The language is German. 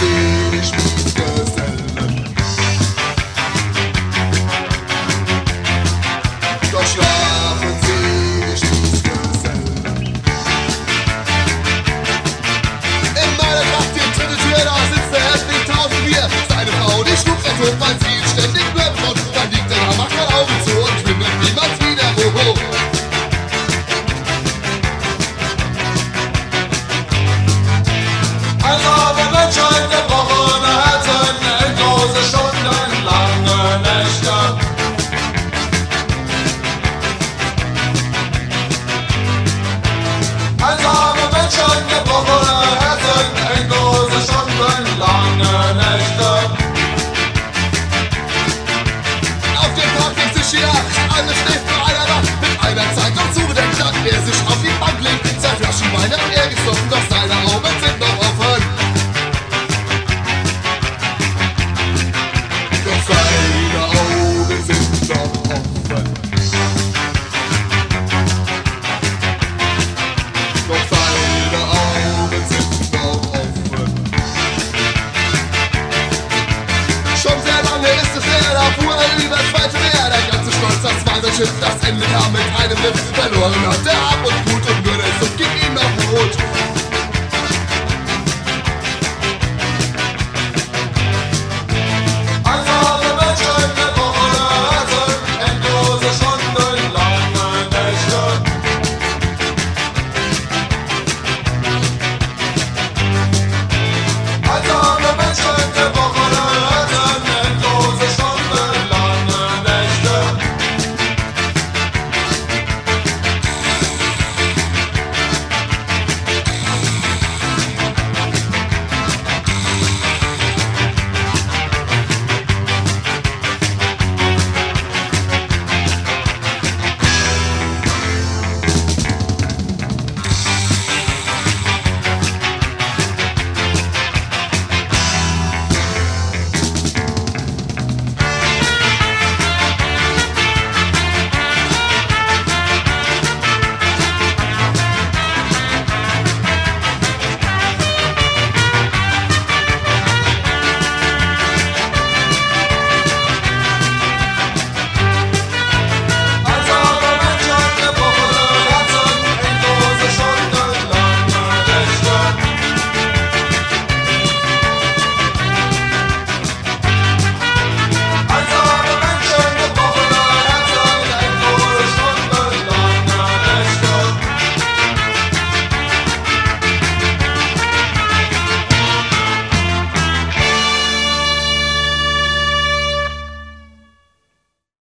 sie die Spießgesellen. Doch schlafen sie die Spießgesellen. In meiner Tracht die dritte Tür, da sitzt der Häftling 1000 Bier. Seine Frau, die schlug er tot, weil sie ihn ständig blöd. Dann liegt er da, macht kein Auge zu und findet niemals wieder Ruhe. Einsame Menschen, gebrochene Herzen, endlose Stunden, lange Nächte. Einsame Menschen, gebrochene Herzen, endlose Stunden, lange Nächte. Auf dem Parkplatz ist die Nacht, alle schläft nur einer wach. Mit einer Zeitung zugedeckt, hat er sich auf die Bank legt. Zwei Flaschen Wein hat er gesoffen, doch seine Augen sind noch offen. Doch seine Augen sind noch offen. Doch seine Augen sind noch offen. Schon sehr lange ist es her, da fuhr er übers weite Meer. Der ganze Stolz, das war das Schiff, das Ende kam mit einem Riff. Verloren hat er Ab und Gut und würde es und ging ihm auf den Rot.